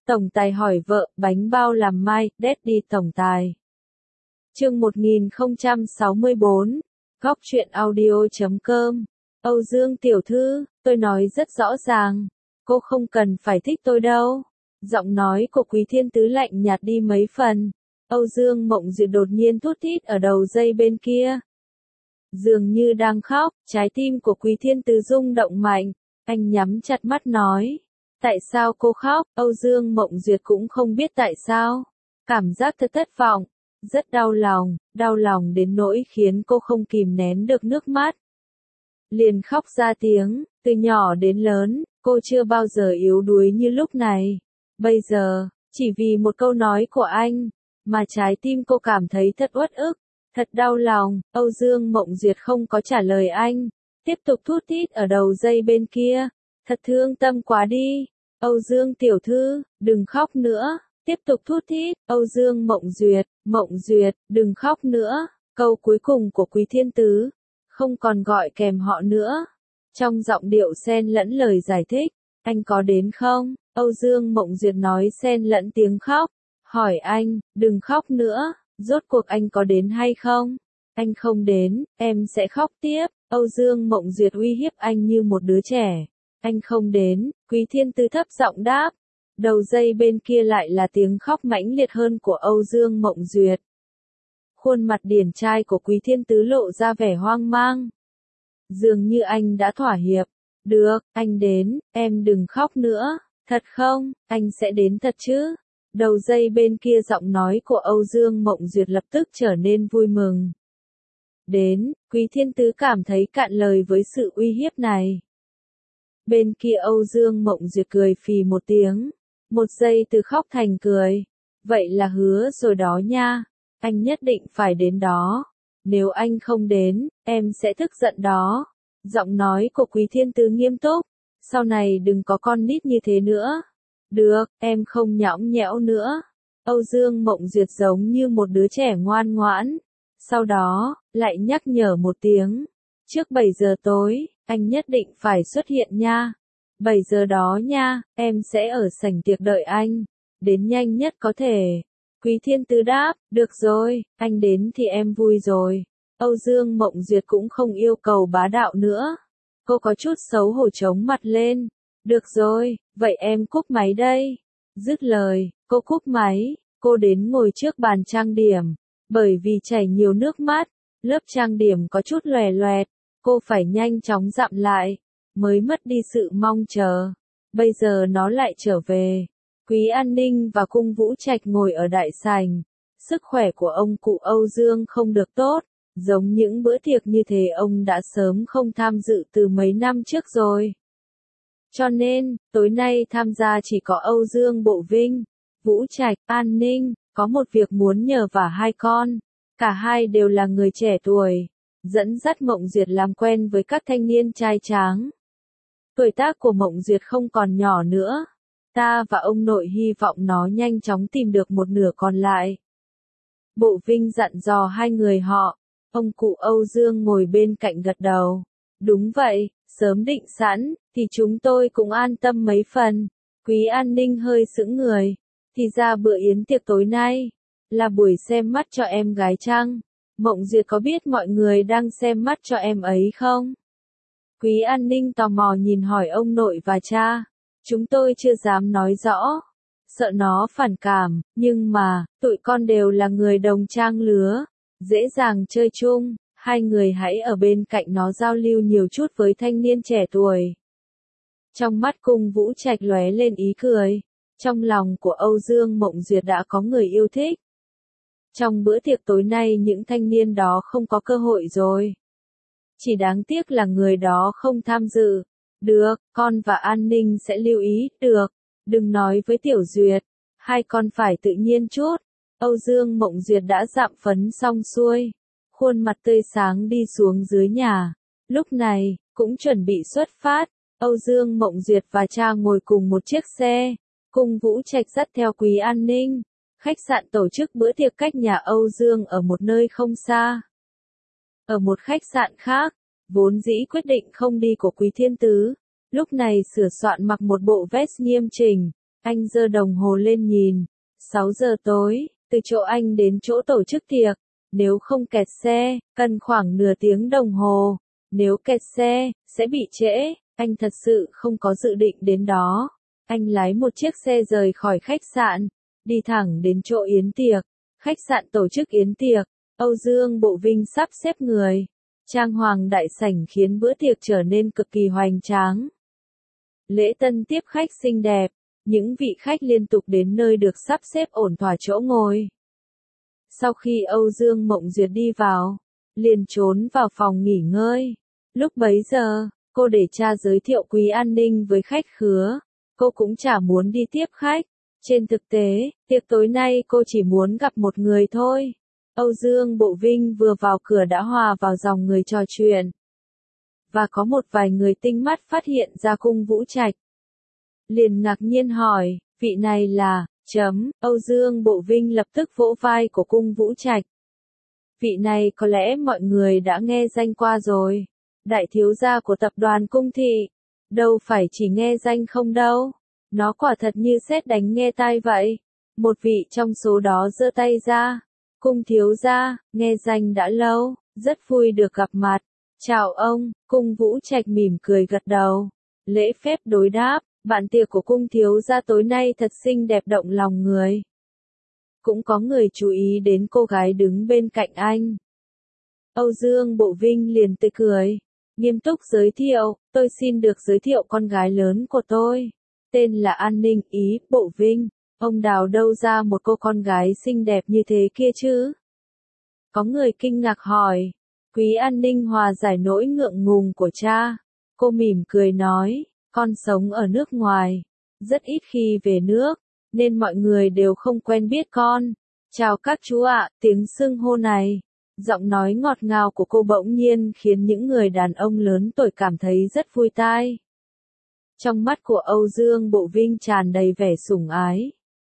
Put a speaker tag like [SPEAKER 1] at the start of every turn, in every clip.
[SPEAKER 1] Tổng tài hỏi vợ, bánh bao làm mai, Daddy tổng tài. Chương 1064, Góc truyện audio.com. Âu Dương tiểu thư, tôi nói rất rõ ràng, cô không cần phải thích tôi đâu. Giọng nói của Quý Thiên Tứ lạnh nhạt đi mấy phần. Âu Dương Mộng Duyệt đột nhiên thút thít ở đầu dây bên kia. Dường như đang khóc, trái tim của Quý Thiên Tứ rung động mạnh. Anh nhắm chặt mắt nói. Tại sao cô khóc? Âu Dương Mộng Duyệt cũng không biết tại sao. Cảm giác thật thất vọng, rất đau lòng đến nỗi khiến cô không kìm nén được nước mắt. Liền khóc ra tiếng, từ nhỏ đến lớn, cô chưa bao giờ yếu đuối như lúc này. Bây giờ, chỉ vì một câu nói của anh, mà trái tim cô cảm thấy thật uất ức, thật đau lòng. Âu Dương Mộng Duyệt không có trả lời anh, tiếp tục thút thít ở đầu dây bên kia. Thật thương tâm quá đi. Âu Dương tiểu thư, đừng khóc nữa. Tiếp tục thút thít. Âu Dương Mộng Duyệt, đừng khóc nữa. Câu cuối cùng của Quý Thiên Tứ không còn gọi kèm họ nữa. Trong giọng điệu xen lẫn lời giải thích. Anh có đến không? Âu Dương Mộng Duyệt nói xen lẫn tiếng khóc. Hỏi anh, đừng khóc nữa. Rốt cuộc anh có đến hay không? Anh không đến, em sẽ khóc tiếp. Âu Dương Mộng Duyệt uy hiếp anh như một đứa trẻ. Anh không đến. Quý Thiên Tứ thấp giọng đáp. Đầu dây bên kia lại là tiếng khóc mãnh liệt hơn của Âu Dương Mộng Duyệt. Khuôn mặt điển trai của Quý Thiên Tứ lộ ra vẻ hoang mang. Dường như anh đã thỏa hiệp. Được, anh đến, em đừng khóc nữa. Thật không? Anh sẽ đến thật chứ? Đầu dây bên kia giọng nói của Âu Dương Mộng Duyệt lập tức trở nên vui mừng. Đến, Quý Thiên Tứ cảm thấy cạn lời với sự uy hiếp này. Bên kia Âu Dương Mộng Duyệt cười phì một tiếng. Một giây từ khóc thành cười. Vậy là hứa rồi đó nha. Anh nhất định phải đến đó. Nếu anh không đến, em sẽ tức giận đó. Giọng nói của Quý Thiên Tứ nghiêm túc. Sau này đừng có con nít như thế nữa. Được, em không nhõng nhẽo nữa. Âu Dương Mộng Duyệt giống như một đứa trẻ ngoan ngoãn. Sau đó, lại nhắc nhở một tiếng. Trước 7 giờ tối, anh nhất định phải xuất hiện nha. 7 giờ đó nha, em sẽ ở sảnh tiệc đợi anh. Đến nhanh nhất có thể. Quý Thiên Tứ đáp, được rồi, anh đến thì em vui rồi. Âu Dương Mộng Duyệt cũng không yêu cầu bá đạo nữa. Cô có chút xấu hổ chống mặt lên. Được rồi, vậy em cúp máy đây. Dứt lời, cô cúp máy, cô đến ngồi trước bàn trang điểm. Bởi vì chảy nhiều nước mắt, lớp trang điểm có chút lòe loẹt, cô phải nhanh chóng dặm lại, mới mất đi sự mong chờ. Bây giờ nó lại trở về. Quý An Ninh và Cung Vũ Trạch ngồi ở đại sảnh. Sức khỏe của ông cụ Âu Dương không được tốt, giống những bữa tiệc như thế ông đã sớm không tham dự từ mấy năm trước rồi. Cho nên, tối nay tham gia chỉ có Âu Dương Bộ Vinh, Vũ Trạch, An Ninh, có một việc muốn nhờ vả hai con. Cả hai đều là người trẻ tuổi, dẫn dắt Mộng Duyệt làm quen với các thanh niên trai tráng. Tuổi tác của Mộng Duyệt không còn nhỏ nữa. Ta và ông nội hy vọng nó nhanh chóng tìm được một nửa còn lại. Bộ Vinh dặn dò hai người họ. Ông cụ Âu Dương ngồi bên cạnh gật đầu. Đúng vậy, sớm định sẵn, thì chúng tôi cũng an tâm mấy phần. Quý An Ninh hơi sững người. Thì ra bữa yến tiệc tối nay là buổi xem mắt cho em gái chăng? Mộng Duyệt có biết mọi người đang xem mắt cho em ấy không? Quý An Ninh tò mò nhìn hỏi ông nội và cha. Chúng tôi chưa dám nói rõ, sợ nó phản cảm, nhưng mà, tụi con đều là người đồng trang lứa, dễ dàng chơi chung, hai người hãy ở bên cạnh nó giao lưu nhiều chút với thanh niên trẻ tuổi. Trong mắt Cung Vũ Trạch lóe lên ý cười, trong lòng của Âu Dương Mộng Duyệt đã có người yêu thích. Trong bữa tiệc tối nay những thanh niên đó không có cơ hội rồi. Chỉ đáng tiếc là người đó không tham dự. Được, con và An Ninh sẽ lưu ý, được. Đừng nói với Tiểu Duyệt, hai con phải tự nhiên chút. Âu Dương Mộng Duyệt đã dặm phấn xong xuôi. Khuôn mặt tươi sáng đi xuống dưới nhà. Lúc này, cũng chuẩn bị xuất phát. Âu Dương Mộng Duyệt và cha ngồi cùng một chiếc xe. Cung Vũ Trạch dắt theo Quý An Ninh. Khách sạn tổ chức bữa tiệc cách nhà Âu Dương ở một nơi không xa. Ở một khách sạn khác, vốn dĩ quyết định không đi của Quý Thiên Tứ, lúc này sửa soạn mặc một bộ vest nghiêm chỉnh, Anh giơ đồng hồ lên nhìn. 6 giờ tối, từ chỗ anh đến chỗ tổ chức tiệc. Nếu không kẹt xe, cần khoảng nửa tiếng đồng hồ. Nếu kẹt xe, sẽ bị trễ. Anh thật sự không có dự định đến đó. Anh lái một chiếc xe rời khỏi khách sạn, đi thẳng đến chỗ yến tiệc. Khách sạn tổ chức yến tiệc. Âu Dương Bộ Vinh sắp xếp người. Trang hoàng đại sảnh khiến bữa tiệc trở nên cực kỳ hoành tráng. Lễ tân tiếp khách xinh đẹp. Những vị khách liên tục đến nơi được sắp xếp ổn thỏa chỗ ngồi. Sau khi Âu Dương Mộng Duyệt đi vào, liền trốn vào phòng nghỉ ngơi. Lúc bấy giờ, cô để cha giới thiệu Quý An Ninh với khách khứa. Cô cũng chả muốn đi tiếp khách. Trên thực tế, tiệc tối nay cô chỉ muốn gặp một người thôi. Âu Dương Bộ Vinh vừa vào cửa đã hòa vào dòng người trò chuyện. Và có một vài người tinh mắt phát hiện ra Cung Vũ Trạch. Liền ngạc nhiên hỏi, vị này là, Âu Dương Bộ Vinh lập tức vỗ vai của Cung Vũ Trạch. Vị này có lẽ mọi người đã nghe danh qua rồi. Đại thiếu gia của tập đoàn Cung Thị. Đâu phải chỉ nghe danh không đâu. Nó quả thật như sét đánh nghe tai vậy. Một vị trong số đó giơ tay ra. Cung thiếu gia, nghe danh đã lâu, rất vui được gặp mặt. Chào ông, Cung Vũ Trạch mỉm cười gật đầu. Lễ phép đối đáp, bạn tiệc của Cung thiếu gia tối nay thật xinh đẹp động lòng người. Cũng có người chú ý đến cô gái đứng bên cạnh anh. Âu Dương Bộ Vinh liền tươi cười, nghiêm túc giới thiệu, tôi xin được giới thiệu con gái lớn của tôi. Tên là An Ninh Ý Bộ Vinh. Ông đào đâu ra một cô con gái xinh đẹp như thế kia chứ? Có người kinh ngạc hỏi. Quý An Ninh hòa giải nỗi ngượng ngùng của cha. Cô mỉm cười nói, con sống ở nước ngoài, rất ít khi về nước, nên mọi người đều không quen biết con. Chào các chú ạ, tiếng xưng hô này. Giọng nói ngọt ngào của cô bỗng nhiên khiến những người đàn ông lớn tuổi cảm thấy rất vui tai. Trong mắt của Âu Dương Bộ Vinh tràn đầy vẻ sủng ái.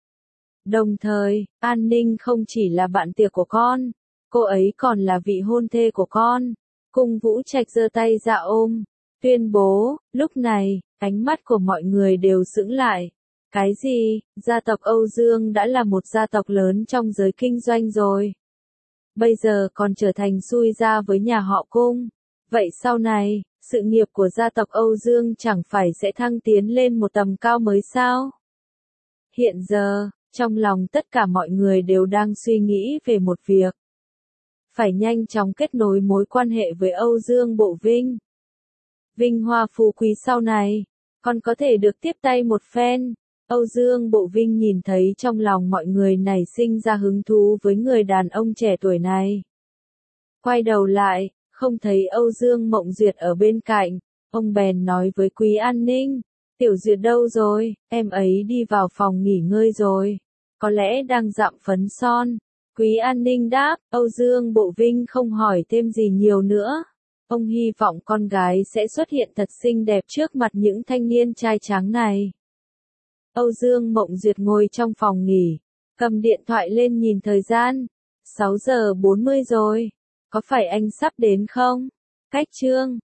[SPEAKER 1] Đồng thời, An Ninh không chỉ là bạn tiệc của con, cô ấy còn là vị hôn thê của con. Cung Vũ Trạch giơ tay ra ôm, tuyên bố. Lúc này, ánh mắt của mọi người đều sững lại. Cái gì? Gia tộc Âu Dương đã là một gia tộc lớn trong giới kinh doanh rồi. Bây giờ còn trở thành xui gia với nhà họ Cung. Vậy sau này, sự nghiệp của gia tộc Âu Dương chẳng phải sẽ thăng tiến lên một tầm cao mới sao? Hiện giờ, trong lòng tất cả mọi người đều đang suy nghĩ về một việc. Phải nhanh chóng kết nối mối quan hệ với Âu Dương Bộ Vinh. Vinh hoa phú quý sau này, còn có thể được tiếp tay một phen. Âu Dương Bộ Vinh nhìn thấy trong lòng mọi người nảy sinh ra hứng thú với người đàn ông trẻ tuổi này. Quay đầu lại, không thấy Âu Dương Mộng Duyệt ở bên cạnh, ông bèn nói với Quý An Ninh, Tiểu Duyệt đâu rồi, em ấy đi vào phòng nghỉ ngơi rồi, có lẽ đang dặm phấn son. Quý An Ninh đáp, Âu Dương Bộ Vinh không hỏi thêm gì nhiều nữa. Ông hy vọng con gái sẽ xuất hiện thật xinh đẹp trước mặt những thanh niên trai tráng này. Âu Dương Mộng Duyệt ngồi trong phòng nghỉ, cầm điện thoại lên nhìn thời gian. 6 giờ 40 rồi. Có phải anh sắp đến không? Cách chương